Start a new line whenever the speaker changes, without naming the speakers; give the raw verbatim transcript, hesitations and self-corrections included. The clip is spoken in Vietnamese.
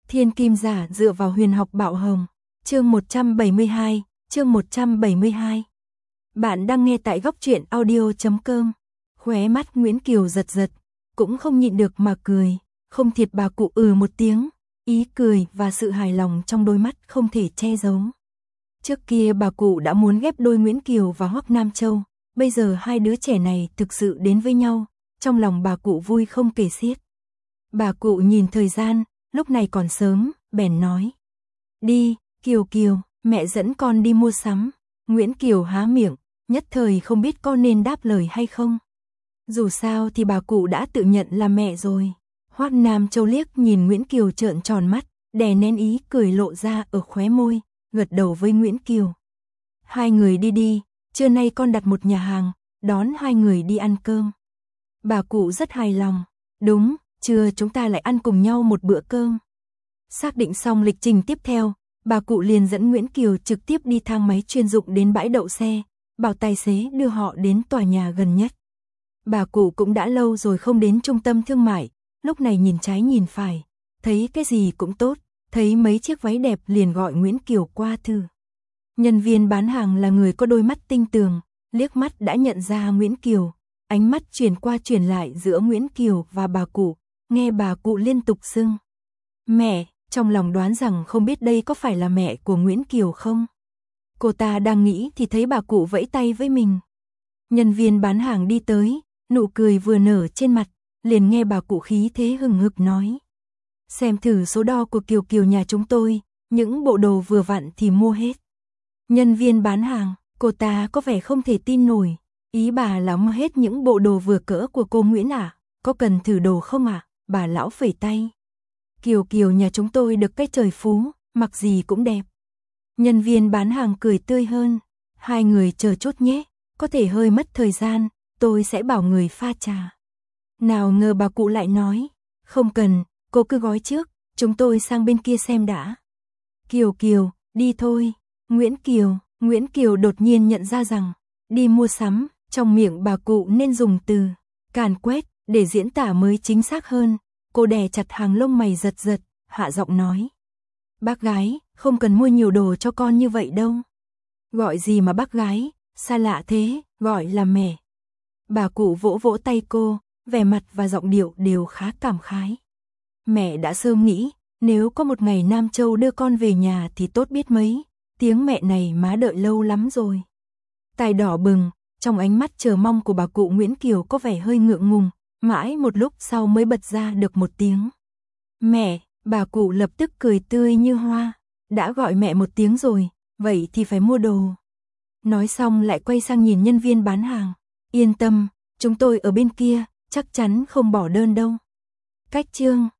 Thiên kim giả dựa vào huyền học bạo hồng. Chương một trăm bảy mươi hai, chương một trăm bảy mươi hai. Bạn đang nghe tại góc truyện audio chấm com. Khóe mắt Nguyễn Kiều giật giật, cũng không nhịn được mà cười, không thiệt bà cụ ừ một tiếng, ý cười và sự hài lòng trong đôi mắt không thể che giấu. Trước kia bà cụ đã muốn ghép đôi Nguyễn Kiều và Hoắc Nam Châu, bây giờ hai đứa trẻ này thực sự đến với nhau, trong lòng bà cụ vui không kể xiết. Bà cụ nhìn thời gian, lúc này còn sớm, bèn nói: "Đi, Kiều Kiều, mẹ dẫn con đi mua sắm." Nguyễn Kiều há miệng, nhất thời không biết con nên đáp lời hay không. Dù sao thì bà cụ đã tự nhận là mẹ rồi. Hoắc Nam Châu liếc nhìn Nguyễn Kiều trợn tròn mắt, đè nén ý cười lộ ra ở khóe môi, gật đầu với Nguyễn Kiều. Hai người đi đi, trưa nay con đặt một nhà hàng, đón hai người đi ăn cơm. Bà cụ rất hài lòng. Đúng, trưa chúng ta lại ăn cùng nhau một bữa cơm. Xác định xong lịch trình tiếp theo, bà cụ liền dẫn Nguyễn Kiều trực tiếp đi thang máy chuyên dụng đến bãi đậu xe, bảo tài xế đưa họ đến tòa nhà gần nhất. Bà cụ cũng đã lâu rồi không đến trung tâm thương mại, lúc này nhìn trái nhìn phải, thấy cái gì cũng tốt, thấy mấy chiếc váy đẹp liền gọi Nguyễn Kiều qua thử. Nhân viên bán hàng là người có đôi mắt tinh tường, liếc mắt đã nhận ra Nguyễn Kiều, ánh mắt chuyển qua chuyển lại giữa Nguyễn Kiều và bà cụ, nghe bà cụ liên tục xưng mẹ, trong lòng đoán rằng không biết đây có phải là mẹ của Nguyễn Kiều không. Cô ta đang nghĩ thì thấy bà cụ vẫy tay với mình. Nhân viên bán hàng đi tới, nụ cười vừa nở trên mặt, liền nghe bà cụ khí thế hừng hực nói: "Xem thử số đo của Kiều Kiều nhà chúng tôi, những bộ đồ vừa vặn thì mua hết." Nhân viên bán hàng, cô ta có vẻ không thể tin nổi, ý bà là mua hết những bộ đồ vừa cỡ của cô Nguyễn à, có cần thử đồ không ạ? À? Bà lão phẩy tay. Kiều Kiều nhà chúng tôi được cái trời phú, mặc gì cũng đẹp. Nhân viên bán hàng cười tươi hơn, hai người chờ chút nhé, có thể hơi mất thời gian, tôi sẽ bảo người pha trà. Nào ngờ bà cụ lại nói, không cần, cô cứ gói trước, chúng tôi sang bên kia xem đã. Kiều Kiều, đi thôi. Nguyễn Kiều, Nguyễn Kiều đột nhiên nhận ra rằng, đi mua sắm, trong miệng bà cụ nên dùng từ càn quét để diễn tả mới chính xác hơn. Cô đè chặt hàng lông mày giật giật, hạ giọng nói: "Bác gái, không cần mua nhiều đồ cho con như vậy đâu." "Gọi gì mà bác gái, xa lạ thế, gọi là mẹ." Bà cụ vỗ vỗ tay cô, vẻ mặt và giọng điệu đều khá cảm khái. Mẹ đã sớm nghĩ, nếu có một ngày Nam Châu đưa con về nhà thì tốt biết mấy, tiếng mẹ này má đợi lâu lắm rồi. Tai đỏ bừng, trong ánh mắt chờ mong của bà cụ Nguyễn Kiều có vẻ hơi ngượng ngùng, mãi một lúc sau mới bật ra được một tiếng mẹ. Bà cụ lập tức cười tươi như hoa, đã gọi mẹ một tiếng rồi, vậy thì phải mua đồ. Nói xong lại quay sang nhìn nhân viên bán hàng, yên tâm, chúng tôi ở bên kia, chắc chắn không bỏ đơn đâu. Cách chương